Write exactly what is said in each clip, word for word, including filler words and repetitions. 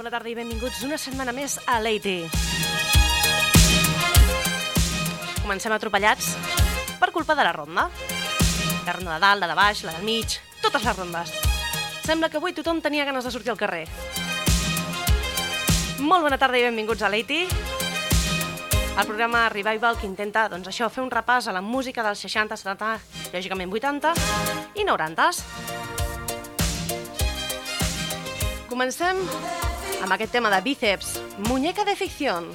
bona tarda i benvinguts una setmana més a Lady. Comencem atropellats per culpa de la ronda. La ronda de dalt, la de baix, la del mig, totes les rondes. Sembla que avui tothom tenia ganes de sortir al carrer. Molt bona tarda i benvinguts a Lady, el programa Revival que intenta, doncs això, fer un repàs a la música dels seixanta, setanta, lògicament vuitanta i noranta. Comencem amb aquest tema de Bíceps, Muñeca de ficción.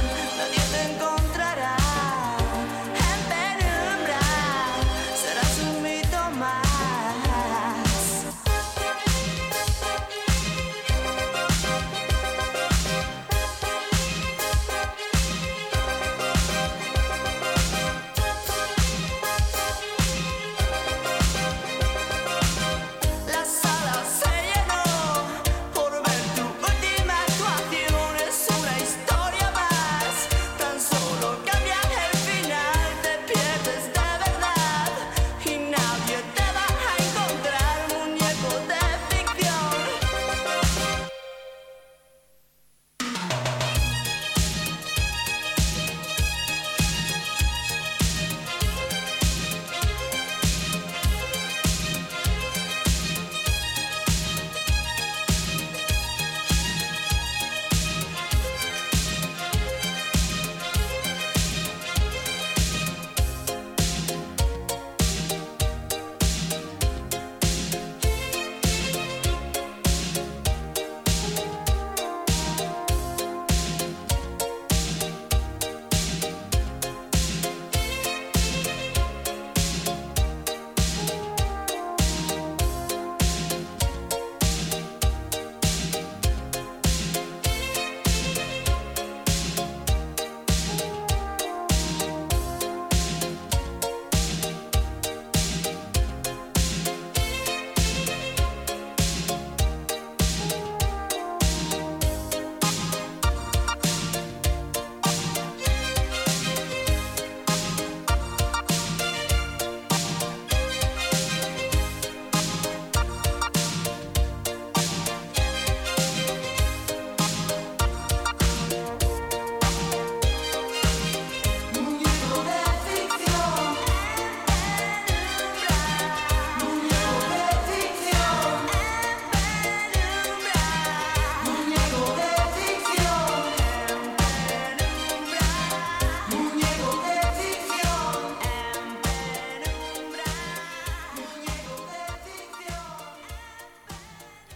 Serás un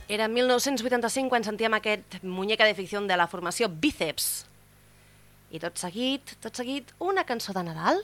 Era mil nou-cents vuitanta-cinc quan sentíem aquest muñeca de ficció de la formació Bíceps. I tot seguit, tot seguit, una cançó de Nadal.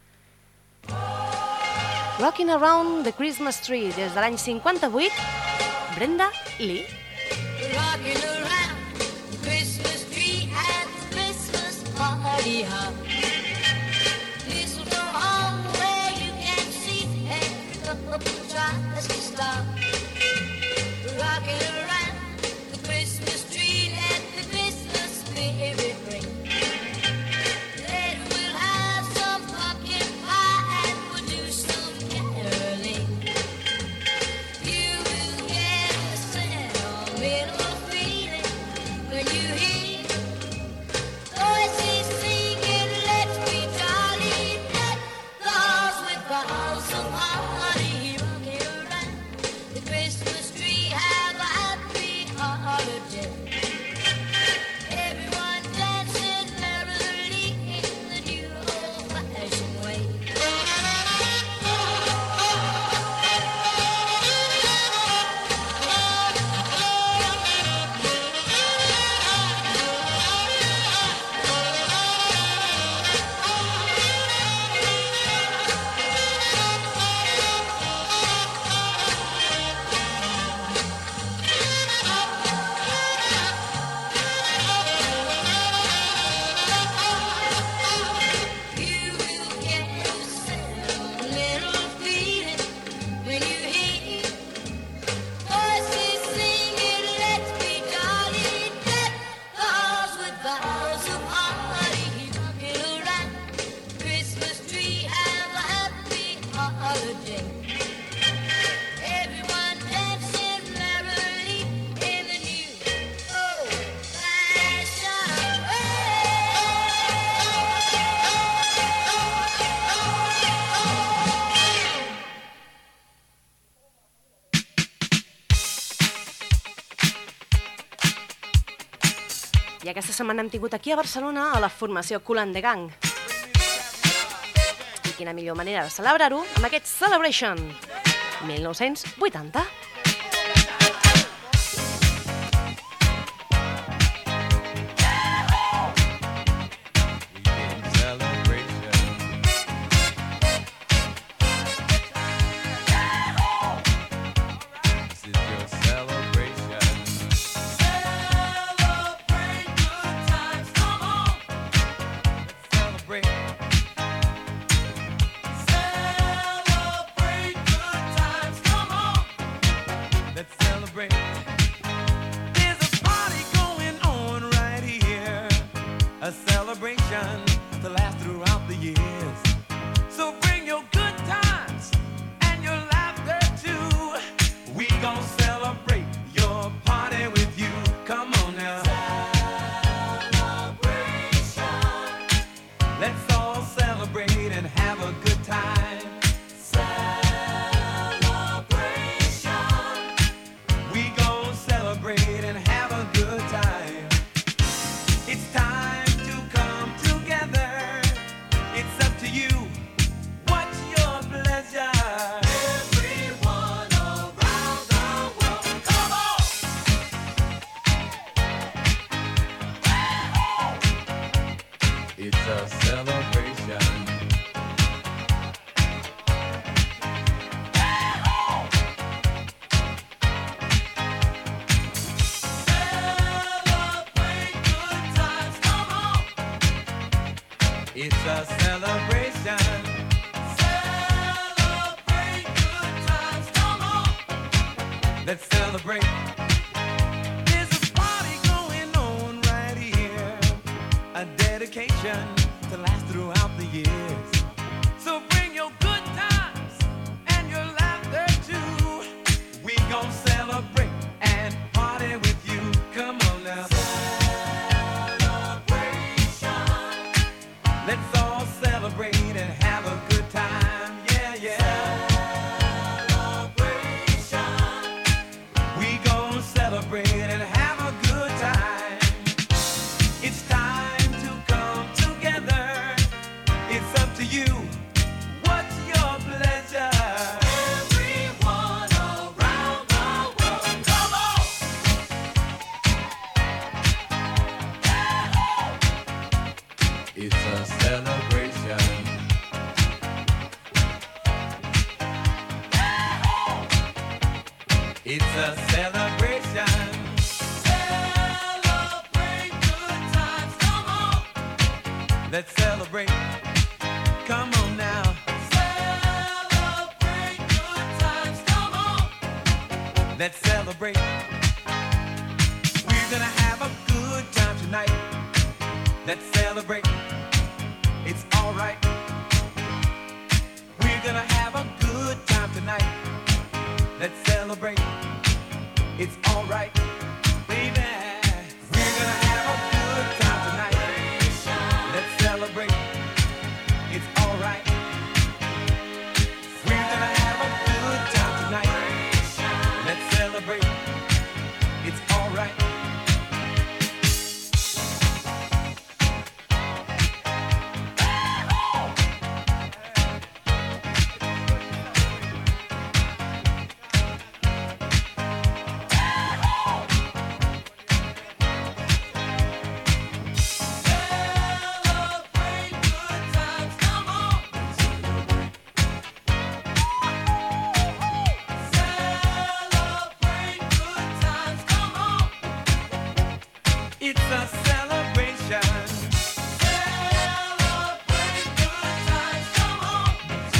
Rocking Around the Christmas Tree, des de l'any cinquanta-vuit, Brenda Lee. Rocking around the Christmas tree at the Christmas party hop. Mistletoe hung where you can see every couple tries to stop. Rocking around the Christmas tree, let the Christmas spirit ring. Later we'll have some pumpkin pie and we'll do some caroling. You will get a sentimental feeling when you hear voices singing, let's be jolly, deck the halls with boughs of holly. Rocking around the Christmas tree, have a happy holiday. Everyone dancing merrily in the new old-fashioned way. You will get a sentimental feeling when you hear voices singing, let's be jolly, deck the halls with boughs of holly. Rocking around the Christmas tree, have a happy holiday. Everyone dancing merrily in the new old-fashioned way. I aquesta setmana hem tingut aquí a Barcelona a la formació Kool and the Gang. I quina millor manera de celebrar-ho amb aquest Celebration mil nou-cents vuitanta. A celebration to last throughout the years. So bring your good times and your laughter too. We gon' celebrate your party with you. Come on now. Celebration. Let's all celebrate and have a good time. Celebration. We gon' celebrate and have a good time. It's time to come together. It's up to you. What's your pleasure? Everyone around the world, come on! It's a celebration. Celebrate good times, come on! It's a celebration. Celebrate good times, come on! Let's celebrate. There's a party going on right here. A dedication to last throughout the years. So bring your good times and your laughter too. We gon' celebrate and party with you. Come on now. Celebration. Let's all celebrate and have a good time. Yeah, yeah. Celebration. We gon' celebrate and have a good time. It's time to come together. It's a celebration. Celebrate good times, come on. Let's celebrate. Come on now. Celebrate good times, come on. Let's celebrate. We're gonna have a good time tonight. Let's celebrate. It's all right. We're gonna have a good time tonight. Let's celebrate. It's all right, baby. We're gonna have a good time tonight. Let's celebrate. It's all right. We're gonna have a good time tonight. Let's celebrate. It's all right. It's a celebration. Celebrate good times, come on.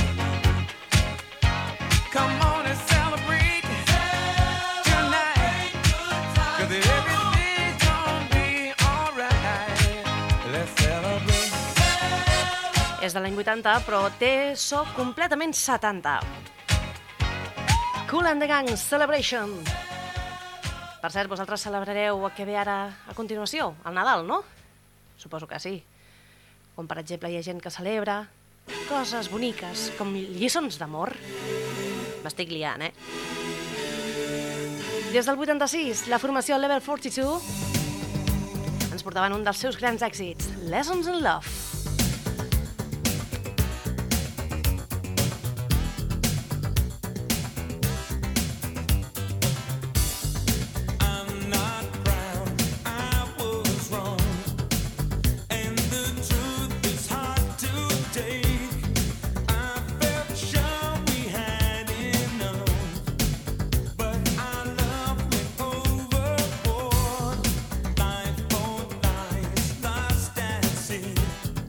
Come on and celebrate tonight. Cause everything's gonna be alright. Let's celebrate. És de l'any vuitanta, però té so completament setanta. Kool and the Gang, Celebration. Per cert, vosaltres celebrareu el que ve ara a continuació, el Nadal, no? Suposo que sí. Com, per exemple, hi ha gent que celebra coses boniques, com lliçons d'amor. M'estic liant, eh? Des del vuitanta-sis, la formació Level quaranta-dos ens portaven un dels seus grans èxits, Lessons in Love. Life, oh, lies, lost at sea.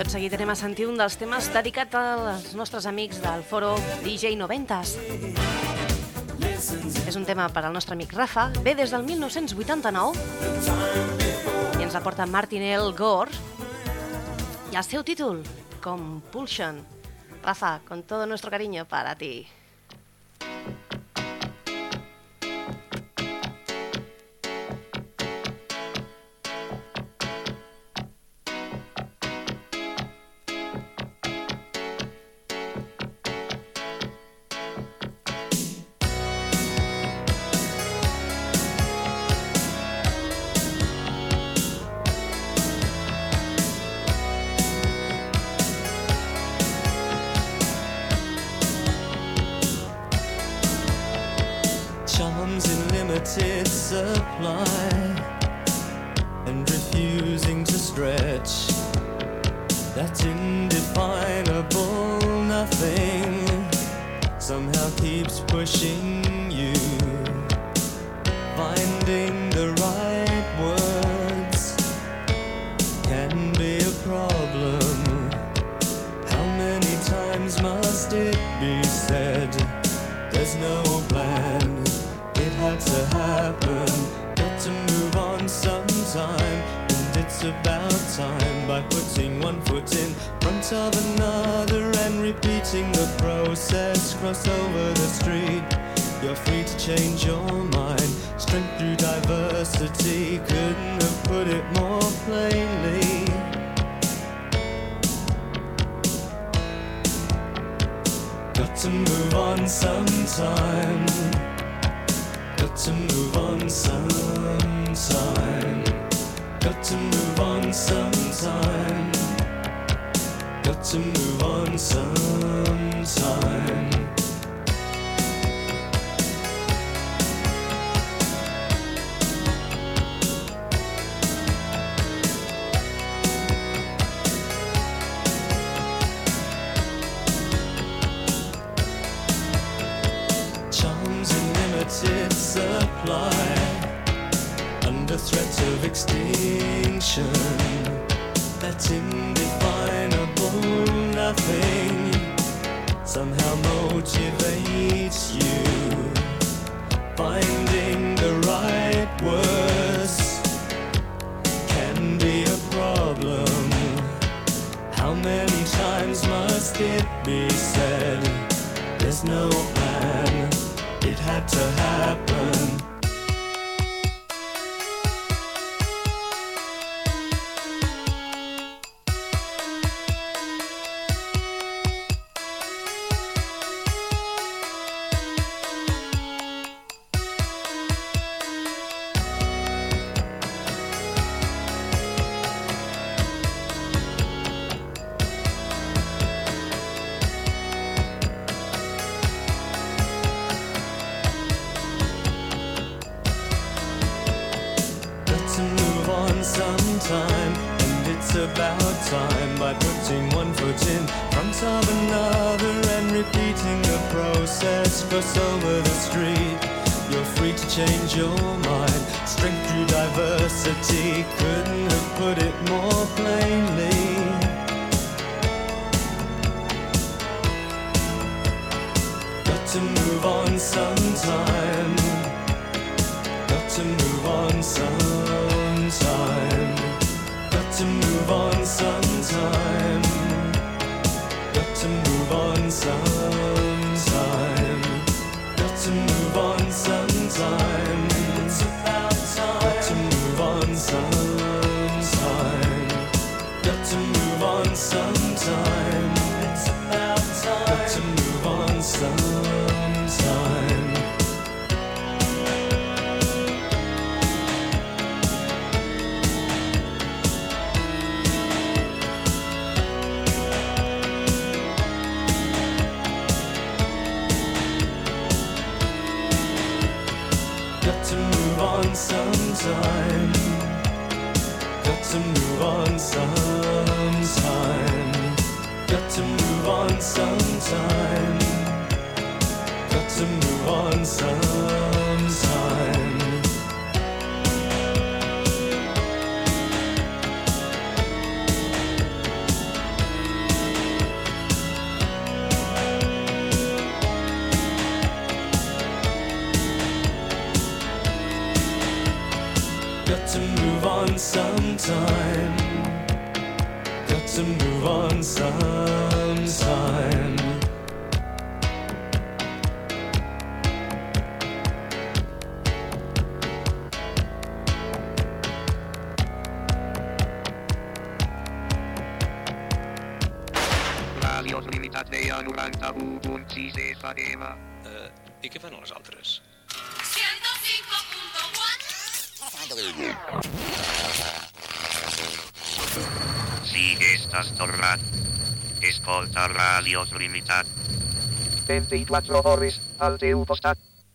Tot seguit anem a sentir un dels temes dedicat als nostres amics del foro D J noventas. És un tema per al nostre amic Rafa, ve des del mil nou-cents vuitanta-nou i ens aporta Martinel Gore y el seu títol, Compulsion. Rafa, con todo nuestro cariño para ti. Supply and refusing to stretch that indefinable nothing somehow keeps pushing you, finding the right words can be a problem. How many times must it be said? There's no plan. It had to happen, got to move on sometime, and it's about time. By putting one foot in front of another and repeating the process, cross over the street, you're free to change your mind. Strength through diversity, couldn't have put it more plainly. Got to move on sometime. Got to move on sometime. Got to move on sometime. Got to move on sometime. Supply under threat of extinction. That indefinable nothing somehow motivates you. Finding the right words can be a problem. How many times must it be said? There's no plan. It had to happen. Sometime, and it's about time. By putting one foot in front of another and repeating the process, cross over the street, you're free to change your mind. Strength through diversity, couldn't have put it more plainly. Got to move on sometime. Got to move on sometime. Got to move on sometime. Got to move on sometime. Got to move on sometime. It's about time. Got to move on sometime. Got to move on sometime. It's about time. Got to move on sometime. Got to move on sometime. Got to move on sometime. Got to move on sometime. Got to move on sometime. move on sometime. Got to move on sometime. Radio Limitat veia noranta-u punt sis F M. Uh, I què fan les altres? ciento cinco punto cuatro. Si estàs tornat, escolta Radio Limitat. vint-i-quatre hores al teu costat.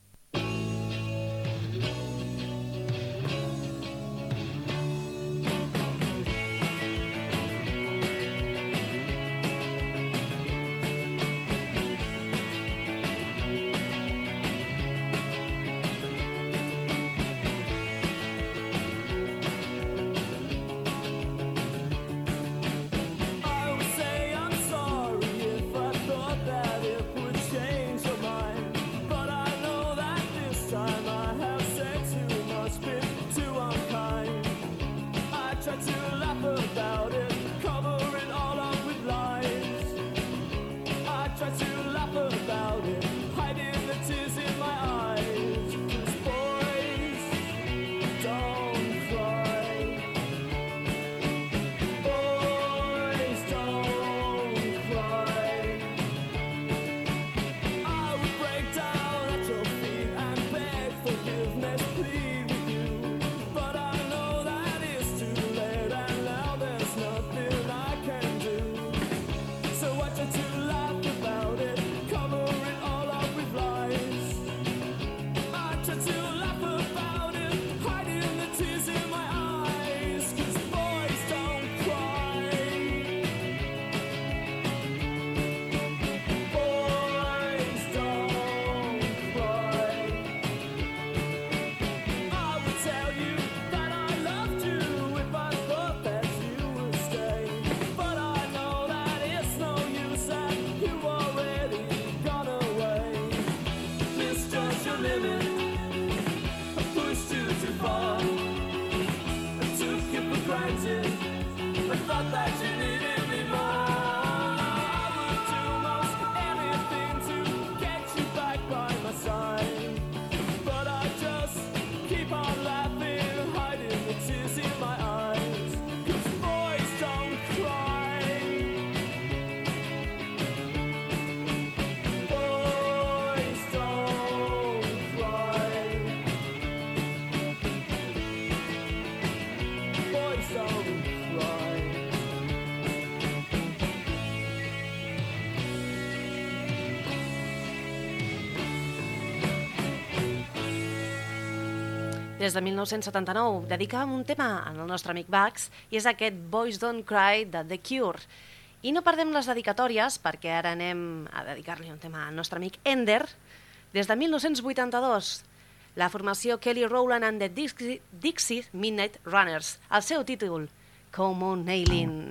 I would say I'm sorry if I thought that it would change your mind, but I know that this time I have said too much, been too unkind. I tried to laugh about it, cover it all up with lies. I tried to laugh about it, hiding the tears in my eyes. 'Cause boys don't cry. Boys don't cry. I would break down at your feet and beg forgiveness, plead with you. But I know that it's too late and now there's nothing I can do. So I try to laugh about it, cover it all up with lies. I try to laugh about it, hiding the tears in my eyes. 'Cause boys don't cry. Boys don't cry. I would tell you that I loved you if I thought that you would stay. But I know that it's no use and you've already gone away. Misjudged your limit, I pushed you too far. I took it for granted, I thought that you needed me more. I would do most anything to get you back by my side. But I just keep on laughing, hiding the tears in my eyes. 'Cause boys don't cry. Boys don't cry. Boys don't cry. Des de mil nou-cents setanta-nou dedicàvem un tema al nostre amic Bugs i és aquest Boys Don't Cry de The Cure. I no perdem les dedicatòries perquè ara anem a dedicar-li un tema al nostre amic Ender. Des de mil nou-cents vuitanta-dos, la formació Kelly Rowland and the Dixie, Dixie Midnight Runners, el seu títol, Come On Nailin'.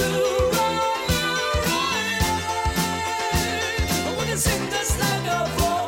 Sing this like a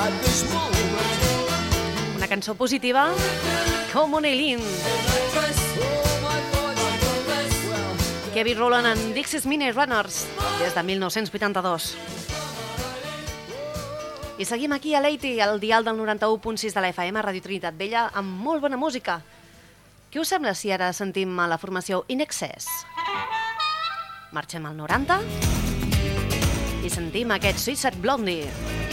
Una cançó positiva com un Eileen. Kevin Rowland and Dixie's Mini Runners des de mil nou-cents vuitanta-dos. I seguim aquí a l'Eiti, al dial del noranta-u punt sis de la F M, Ràdio Trinitat Vella, amb molt bona música. Què us sembla si ara sentim a la formació In Excess? Marxem al noranta i sentim aquest Suicide Blondie.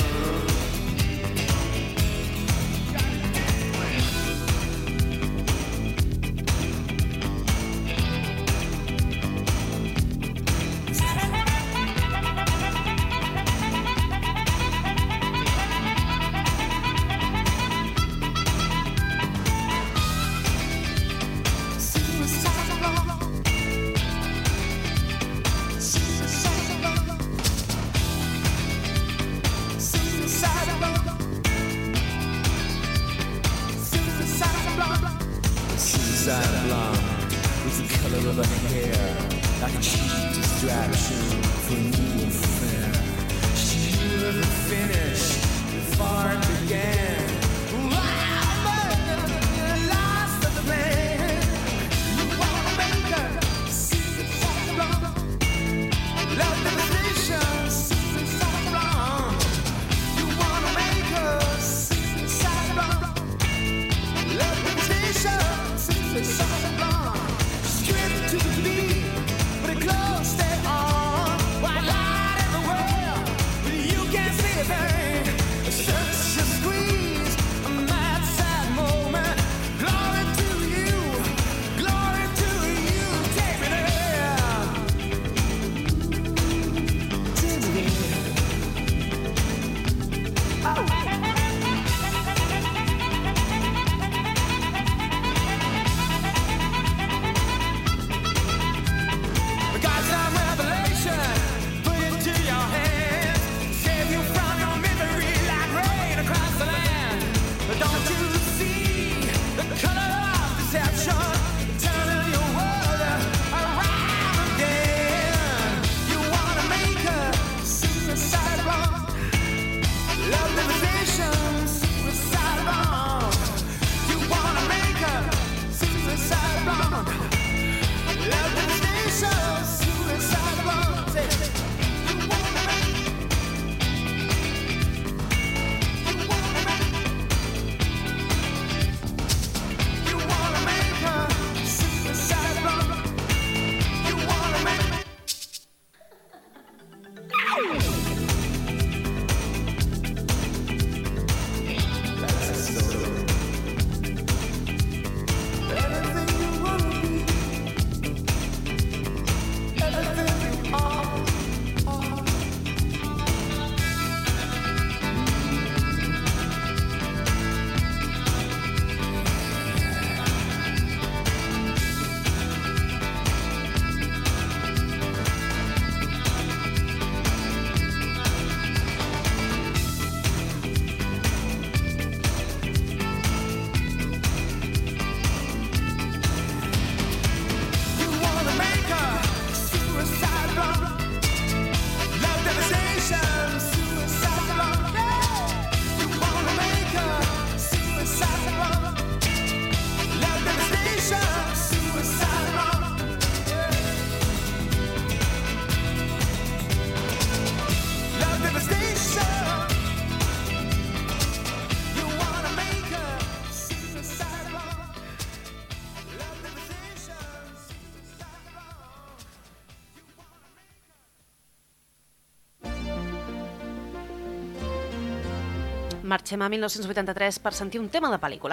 Marxem a mil nou-cents vuitanta-tres per sentir un tema de pel·lícula.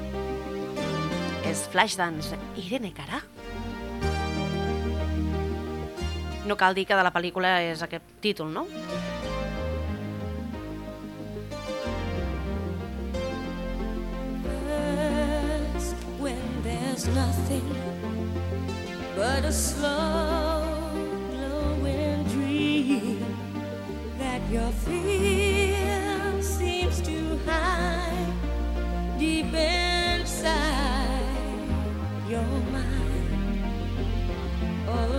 És Flashdance, Irene Cara. No cal dir que de la pel·lícula és aquest títol, no? First, when there's nothing but a slow glowing dream that your fear seems to hide deep inside your mind. All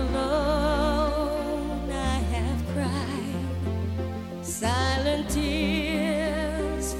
alone I have cried silent tears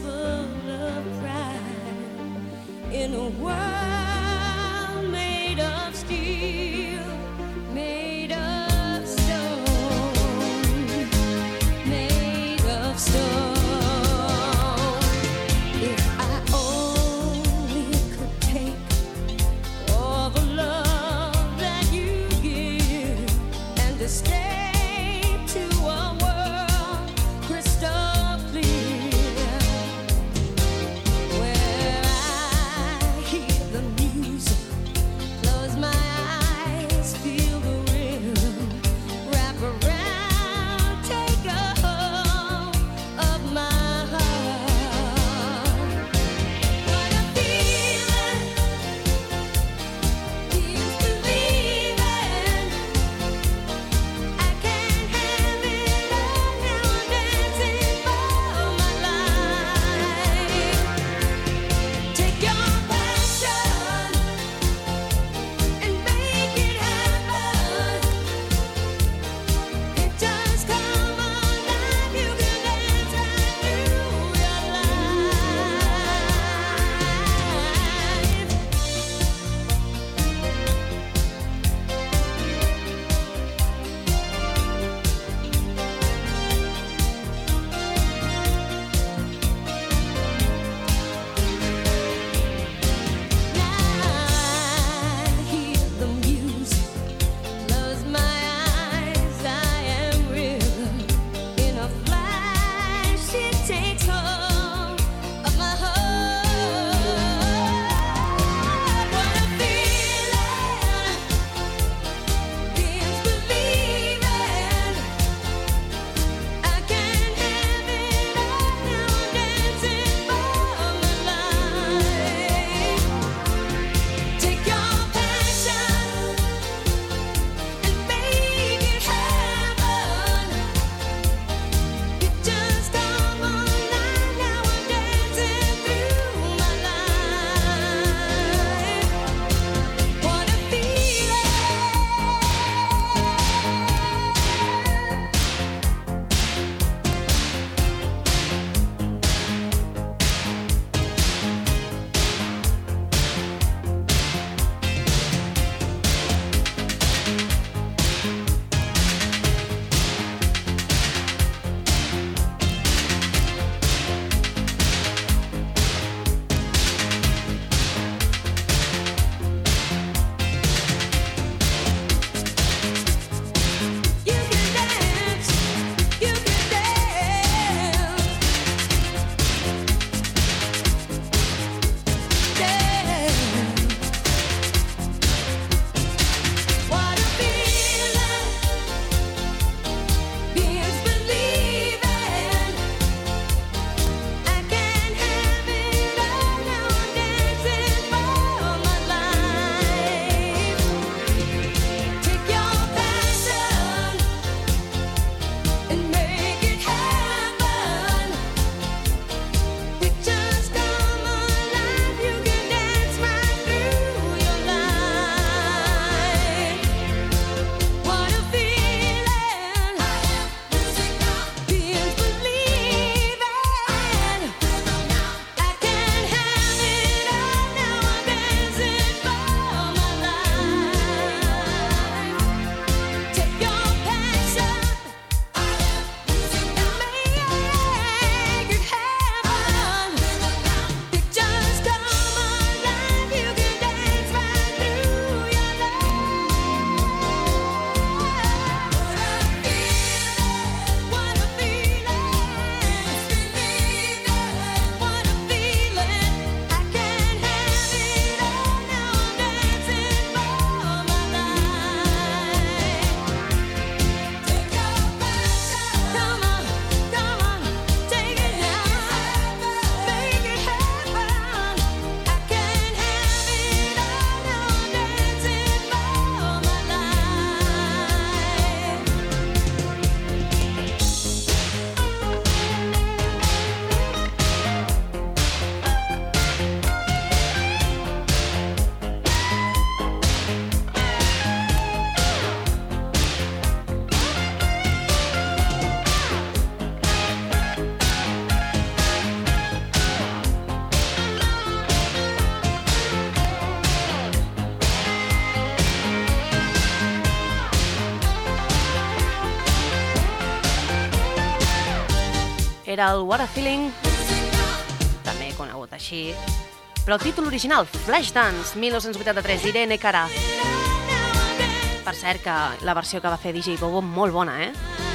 era el What a Feeling, també conegut així, però el títol original, Flashdance, mil nou-cents vuitanta-tres, Irene Cara. Per cert, que la versió que va fer D J Bobo, molt bona, eh?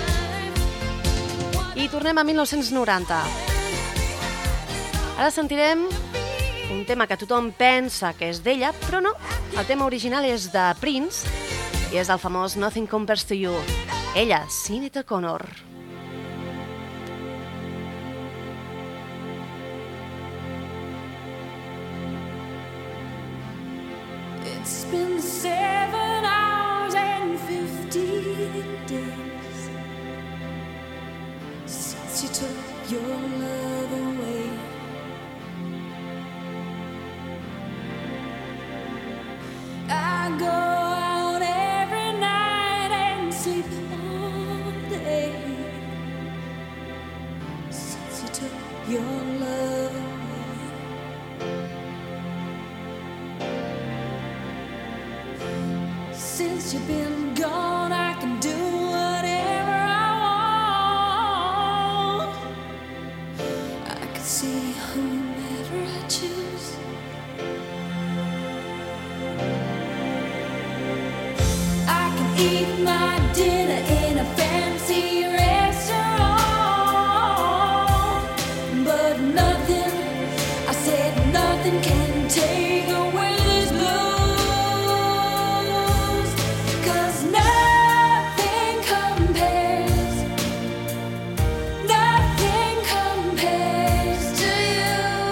I tornem a mil nou-cents noranta. Ara sentirem un tema que tothom pensa que és d'ella, però no. El tema original és de Prince i és del famós Nothing Compares to You. Ella, Sinéad O'Connor. It's been seven hours and fifty days since you took your love away. I go out every night and sleep all day since you took your love away. Since you've been gone, I can do whatever I want. I can see whomever I choose. I can eat my dinner in a fancy restaurant, but nothing, I said nothing can take away this blues. Nothing compares to you.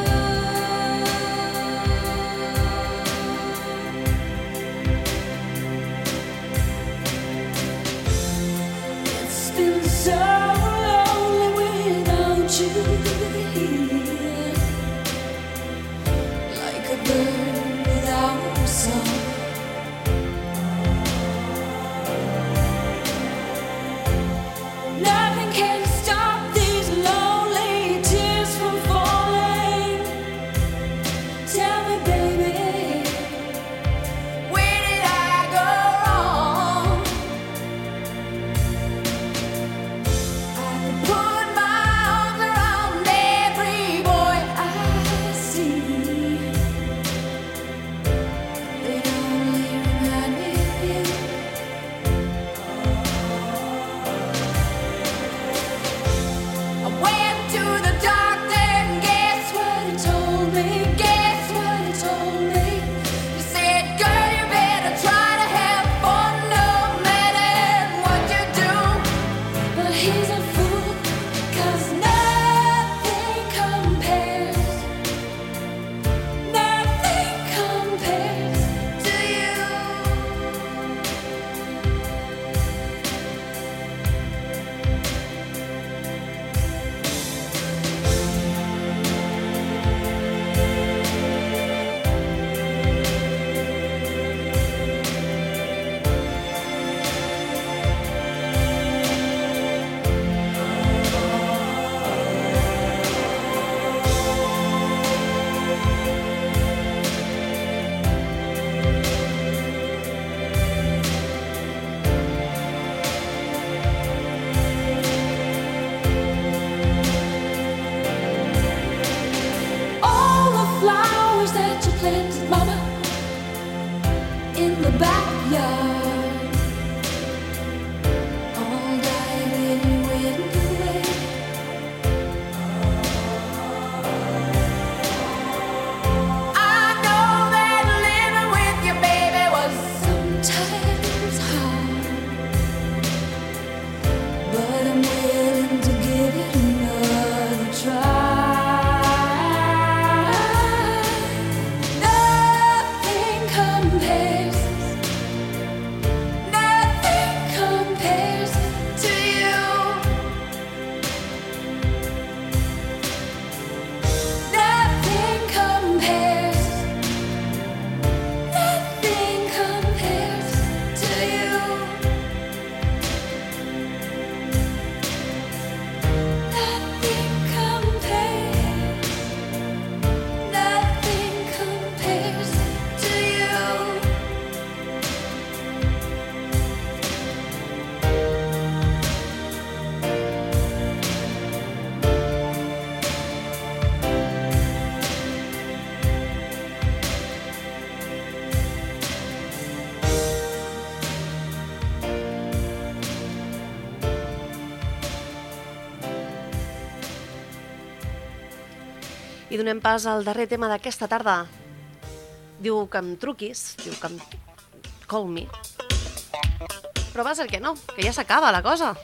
I donem pas al darrer tema d'aquesta tarda. Diu que em truquis, diu que em... Call me. Però va ser que no, que ja s'acaba la cosa.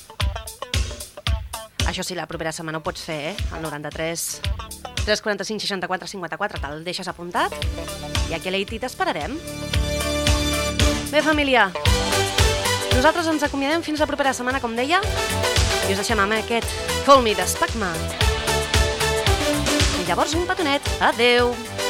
Això sí, la propera setmana ho pots fer, eh? Al noranta-tres tres quaranta-cinc seixanta-quatre cinquanta-quatre, te'l deixes apuntat i aquí a l'A T t'esperarem. Bé, família, nosaltres ens acomiadem fins la propera setmana, com deia, i us deixem amb aquest Call Me d'Spagma. I llavors un petonet. Adeu!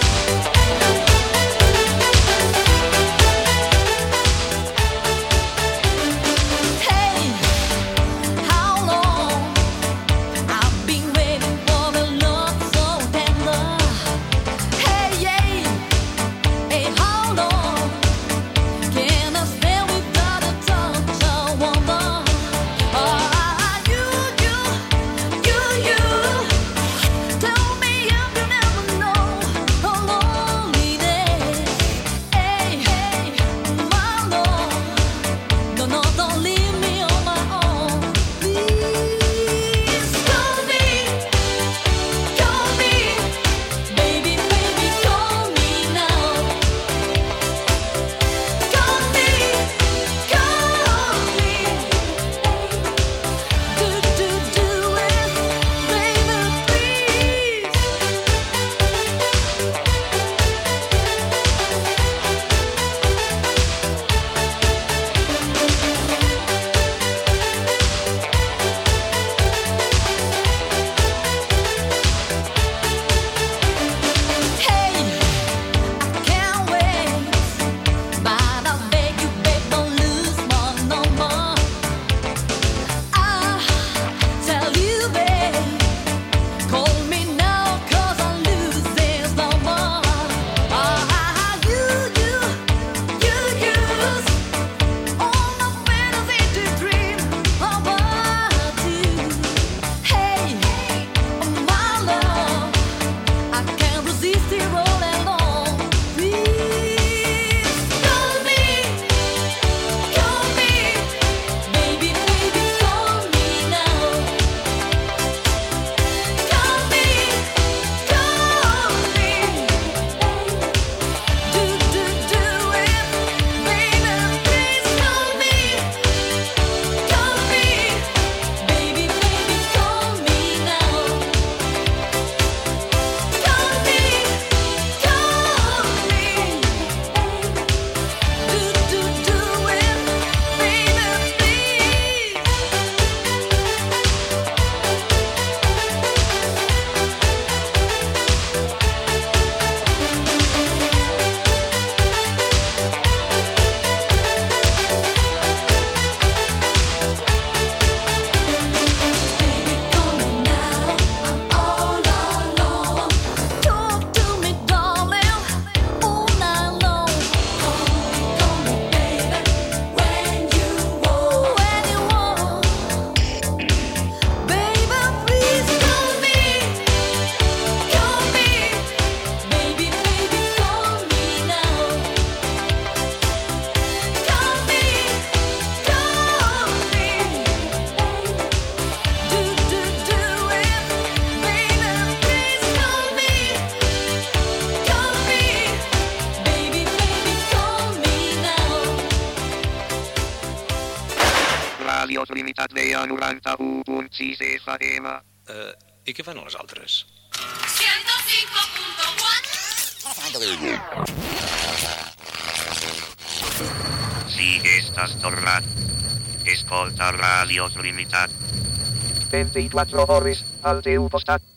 Ràdios Limitat veia noranta-u punt sis F M. Uh, I què fan les altres? ciento cinco punto cuatro. Si estàs tornat, escolta Ràdios Limitat. vint-i-quatre hores al teu costat.